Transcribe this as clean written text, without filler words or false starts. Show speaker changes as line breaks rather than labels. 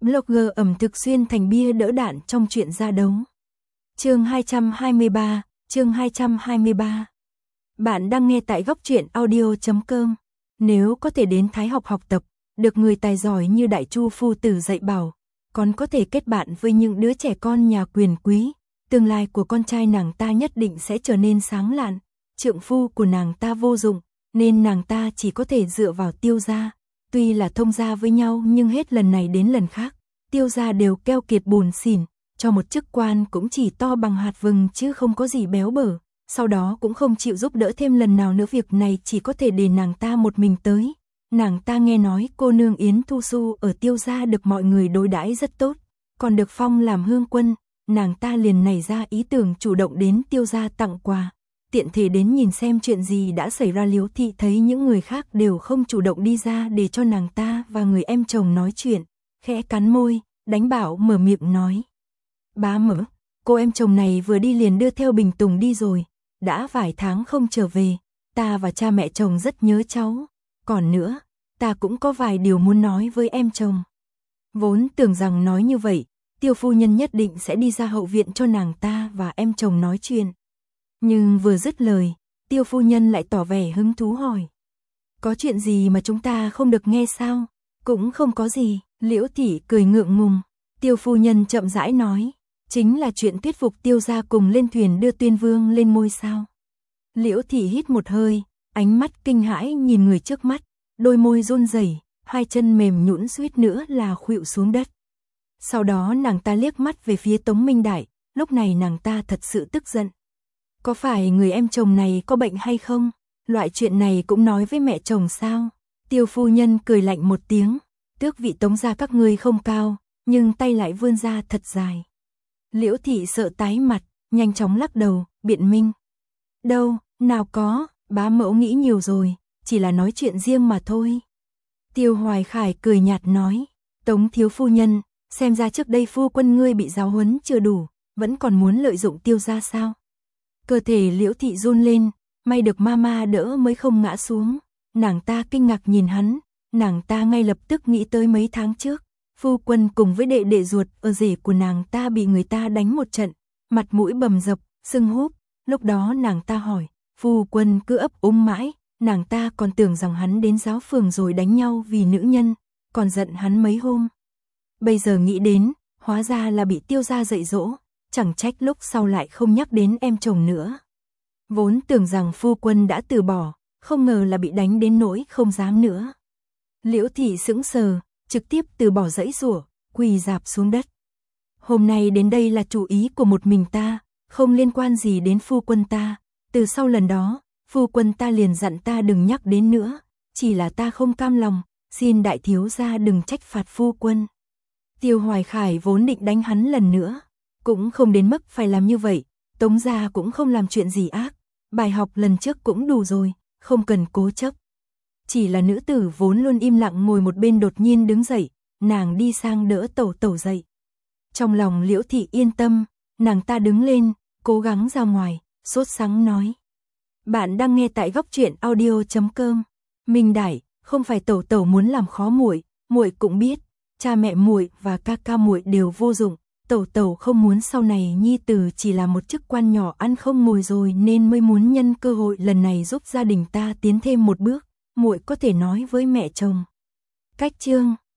Blogger ẩm thực xuyên thành bia đỡ đạn trong chuyện ra đấu. Chương 223, chương 223. Bạn đang nghe tại góc truyện audio.com. Nếu có thể đến Thái học học tập, được người tài giỏi như Đại Chu phu tử dạy bảo, còn có thể kết bạn với những đứa trẻ con nhà quyền quý, tương lai của con trai nàng ta nhất định sẽ trở nên sáng lạn. Trượng phu của nàng ta vô dụng, nên nàng ta chỉ có thể dựa vào Tiêu gia. Tuy là thông gia với nhau nhưng hết lần này đến lần khác, Tiêu gia đều keo kiệt buồn xỉn, cho một chức quan cũng chỉ to bằng hạt vừng chứ không có gì béo bở. Sau đó cũng không chịu giúp đỡ thêm lần nào nữa, việc này chỉ có thể để nàng ta một mình tới. Nàng ta nghe nói cô nương Yến Thu Xu ở Tiêu gia được mọi người đối đãi rất tốt, còn được phong làm hương quân, nàng ta liền nảy ra ý tưởng chủ động đến Tiêu gia tặng quà. Tiện thể đến nhìn xem chuyện gì đã xảy ra. Liễu Thị thấy những người khác đều không chủ động đi ra để cho nàng ta và người em chồng nói chuyện, khẽ cắn môi, đánh bảo mở miệng nói: "Bá mẫu, cô em chồng này vừa đi liền đưa theo Bình Tùng đi rồi, đã vài tháng không trở về, ta và cha mẹ chồng rất nhớ cháu, còn nữa, ta cũng có vài điều muốn nói với em chồng." Vốn tưởng rằng nói như vậy, Tiêu phu nhân nhất định sẽ đi ra hậu viện cho nàng ta và em chồng nói chuyện. Nhưng vừa dứt lời, Tiêu phu nhân lại tỏ vẻ hứng thú hỏi: "Có chuyện gì mà chúng ta không được nghe sao?" "Cũng không có gì." Liễu Thị cười ngượng ngùng. Tiêu phu nhân chậm rãi nói: "Chính là chuyện thuyết phục Tiêu gia cùng lên thuyền đưa Tuyên Vương lên ngôi sao." Liễu Thị hít một hơi, ánh mắt kinh hãi nhìn người trước mắt, đôi môi run rẩy, hai chân mềm nhũn suýt nữa là khuỵu xuống đất. Sau đó nàng ta liếc mắt về phía Tống Minh Đại, lúc này nàng ta thật sự tức giận. Có phải người em chồng này có bệnh hay không? Loại chuyện này cũng nói với mẹ chồng sao? Tiêu phu nhân cười lạnh một tiếng: "Tước vị Tống gia các ngươi không cao, nhưng tay lại vươn ra thật dài." Liễu Thị sợ tái mặt, nhanh chóng lắc đầu, biện minh: "Đâu, nào có, bá mẫu nghĩ nhiều rồi, chỉ là nói chuyện riêng mà thôi." Tiêu Hoài Khải cười nhạt nói: "Tống thiếu phu nhân, xem ra trước đây phu quân ngươi bị giáo huấn chưa đủ, vẫn còn muốn lợi dụng Tiêu gia sao?" Cơ thể Liễu Thị run lên, may được mama đỡ mới không ngã xuống. Nàng ta kinh ngạc nhìn hắn, nàng ta ngay lập tức nghĩ tới mấy tháng trước, phu quân cùng với đệ đệ ruột ở rể của nàng ta bị người ta đánh một trận, mặt mũi bầm dập, sưng húp. Lúc đó nàng ta hỏi, phu quân cứ ấp úng mãi, nàng ta còn tưởng rằng hắn đến giáo phường rồi đánh nhau vì nữ nhân, còn giận hắn mấy hôm. Bây giờ nghĩ đến, hóa ra là bị Tiêu gia dạy dỗ, chẳng trách lúc sau lại không nhắc đến em chồng nữa. Vốn tưởng rằng phu quân đã từ bỏ, không ngờ là bị đánh đến nỗi không dám nữa. Liễu Thị sững sờ, trực tiếp từ bỏ giãy giụa, quỳ rạp xuống đất. Hôm nay đến đây là chủ ý của một mình ta, không liên quan gì đến phu quân ta. Từ sau lần đó, phu quân ta liền dặn ta đừng nhắc đến nữa, chỉ là ta không cam lòng, xin đại thiếu gia đừng trách phạt phu quân. Tiêu Hoài Khải vốn định đánh hắn lần nữa, cũng không đến mức phải làm như vậy, Tống gia cũng không làm chuyện gì ác, bài học lần trước cũng đủ rồi, không cần cố chấp. Chỉ là nữ tử vốn luôn im lặng ngồi một bên đột nhiên đứng dậy, nàng đi sang đỡ tẩu tẩu dậy. Trong lòng Liễu Thị yên tâm, nàng ta đứng lên, cố gắng ra ngoài, sốt sắng nói: "Bạn đang nghe tại góc truyện audio.com. Minh Đại, không phải tẩu tẩu muốn làm khó muội, muội cũng biết, cha mẹ muội và ca ca muội đều vô dụng. Tẩu tẩu không muốn sau này nhi tử chỉ là một chức quan nhỏ ăn không ngồi rồi nên mới muốn nhân cơ hội lần này giúp gia đình ta tiến thêm một bước, muội có thể nói với mẹ chồng." Cách chương